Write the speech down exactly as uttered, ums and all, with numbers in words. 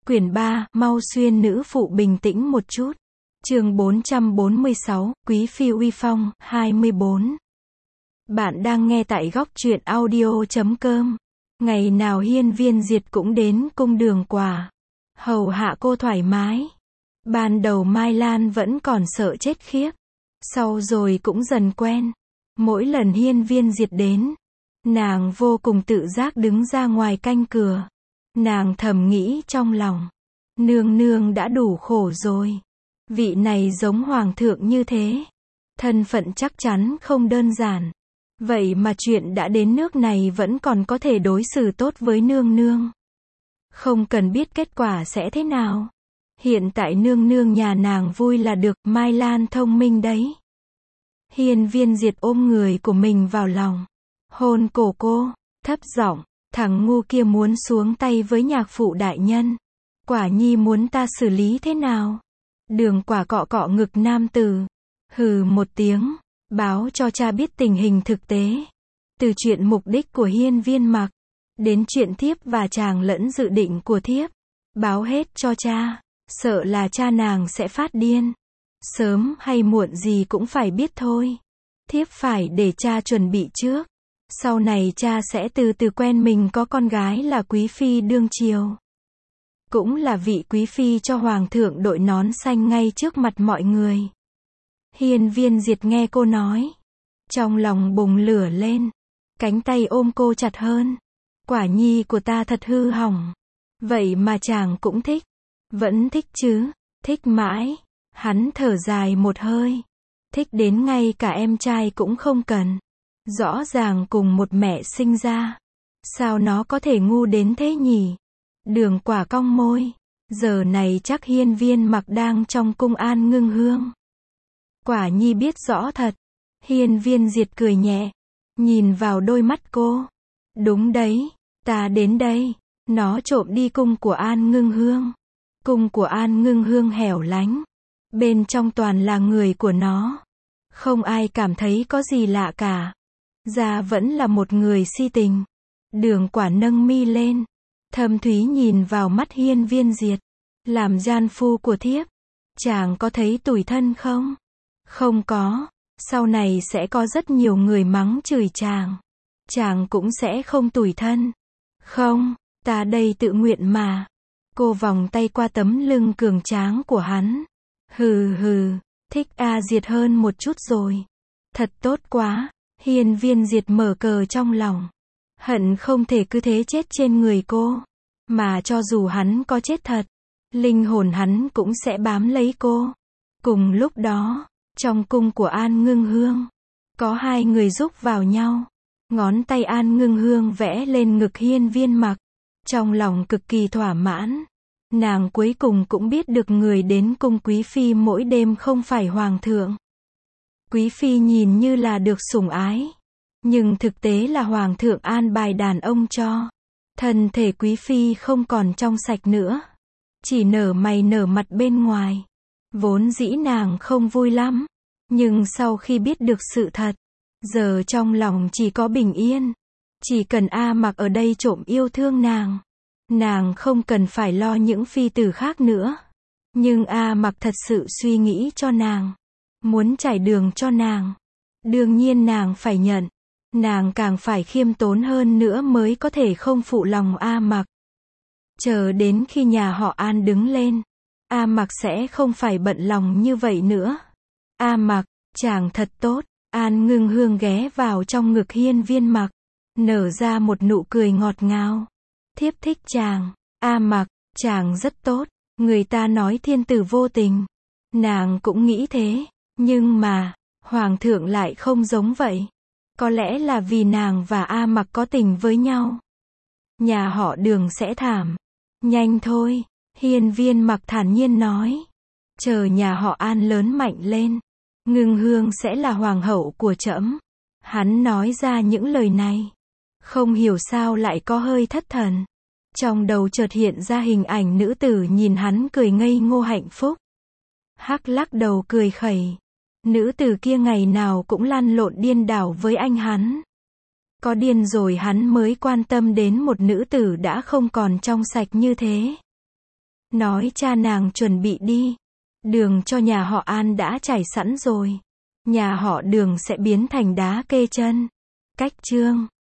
Quyển ba, mau xuyên nữ phụ bình tĩnh một chút. Chương bốn trăm bốn mươi sáu, Quý phi uy phong, hai mươi bốn. Bạn đang nghe tại góc truyện audio chấm com. Ngày nào Hiên Viên Diệt cũng đến cung Đường Quả, hầu hạ cô thoải mái. Ban đầu Mai Lan vẫn còn sợ chết khiếp, sau rồi cũng dần quen. Mỗi lần Hiên Viên Diệt đến, nàng vô cùng tự giác đứng ra ngoài canh cửa. Nàng thầm nghĩ trong lòng, nương nương đã đủ khổ rồi. Vị này giống hoàng thượng như thế, thân phận chắc chắn không đơn giản. Vậy mà chuyện đã đến nước này vẫn còn có thể đối xử tốt với nương nương. Không cần biết kết quả sẽ thế nào. Hiện tại nương nương nhà nàng vui là được, Mai Lan thông minh đấy. Hiên Viên Diệt ôm người của mình vào lòng, hôn cổ cô, thấp giọng, thằng ngu kia muốn xuống tay với nhạc phụ đại nhân. Quả nhi muốn ta xử lý thế nào? Đường Quả cọ cọ ngực nam tử, hừ một tiếng, báo cho cha biết tình hình thực tế. Từ chuyện mục đích của Hiên Viên Mặc, đến chuyện thiếp và chàng lẫn dự định của thiếp. Báo hết cho cha, sợ là cha nàng sẽ phát điên. Sớm hay muộn gì cũng phải biết thôi. Thiếp phải để cha chuẩn bị trước. Sau này cha sẽ từ từ quen mình có con gái là quý phi đương triều. Cũng là vị quý phi cho hoàng thượng đội nón xanh ngay trước mặt mọi người. Hiên Viên Diệt nghe cô nói, trong lòng bùng lửa lên, cánh tay ôm cô chặt hơn. Quả nhi của ta thật hư hỏng. Vậy mà chàng cũng thích. Vẫn thích chứ, thích mãi. Hắn thở dài một hơi. Thích đến ngay cả em trai cũng không cần. Rõ ràng cùng một mẹ sinh ra. Sao nó có thể ngu đến thế nhỉ? Đường Quả cong môi. Giờ này chắc Hiên Viên Mặc đang trong cung An Ngưng Hương. Quả nhi biết rõ thật. Hiên Viên Diệt cười nhẹ, nhìn vào đôi mắt cô. Đúng đấy, ta đến đây. Nó trộm đi cung của An Ngưng Hương. Cung của An Ngưng Hương hẻo lánh. Bên trong toàn là người của nó. Không ai cảm thấy có gì lạ cả. Ra vẫn là một người si tình. Đường Quả nâng mi lên, thâm thúy nhìn vào mắt Hiên Viên Diệt. Làm gian phu của thiếp, chàng có thấy tủi thân không? Không có. Sau này sẽ có rất nhiều người mắng chửi chàng. Chàng cũng sẽ không tủi thân. Không, ta đây tự nguyện mà. Cô vòng tay qua tấm lưng cường tráng của hắn. Hừ hừ, thích A Diệt hơn một chút rồi. Thật tốt quá. Hiên Viên Diệt mở cờ trong lòng. Hận không thể cứ thế chết trên người cô. Mà cho dù hắn có chết thật, linh hồn hắn cũng sẽ bám lấy cô. Cùng lúc đó, trong cung của An Ngưng Hương, có hai người rúc vào nhau. Ngón tay An Ngưng Hương vẽ lên ngực Hiên Viên Mặc. Trong lòng cực kỳ thỏa mãn. Nàng cuối cùng cũng biết được người đến cung quý phi mỗi đêm không phải hoàng thượng. Quý phi nhìn như là được sủng ái, nhưng thực tế là hoàng thượng an bài đàn ông cho. Thân thể quý phi không còn trong sạch nữa, chỉ nở mày nở mặt bên ngoài. Vốn dĩ nàng không vui lắm, nhưng sau khi biết được sự thật, giờ trong lòng chỉ có bình yên. Chỉ cần A Mặc ở đây trộm yêu thương nàng, nàng không cần phải lo những phi tử khác nữa. Nhưng A Mặc thật sự suy nghĩ cho nàng, muốn trải đường cho nàng. Đương nhiên nàng phải nhận, nàng càng phải khiêm tốn hơn nữa mới có thể không phụ lòng A Mặc. Chờ đến khi nhà họ An đứng lên, A Mặc sẽ không phải bận lòng như vậy nữa. A Mặc, chàng thật tốt. An Ngưng Hương ghé vào trong ngực Hiên Viên Mặc, nở ra một nụ cười ngọt ngào. Thiếp thích chàng. A Mặc, chàng rất tốt. Người ta nói thiên tử vô tình, nàng cũng nghĩ thế. Nhưng mà, hoàng thượng lại không giống vậy. Có lẽ là vì nàng và A Mặc có tình với nhau. Nhà họ Đường sẽ thảm. Nhanh thôi, Hiên Viên Mặc thản nhiên nói. Chờ nhà họ An lớn mạnh lên, Ngưng Hương sẽ là hoàng hậu của trẫm. Hắn nói ra những lời này, không hiểu sao lại có hơi thất thần. Trong đầu chợt hiện ra hình ảnh nữ tử nhìn hắn cười ngây ngô hạnh phúc. Hắc lắc đầu cười khẩy. Nữ tử kia ngày nào cũng lăn lộn điên đảo với anh hắn. Có điên rồi hắn mới quan tâm đến một nữ tử đã không còn trong sạch như thế. nói cha nàng chuẩn bị đi. Đường cho nhà họ An đã trải sẵn rồi. Nhà họ Đường sẽ biến thành đá kê chân. Cách chương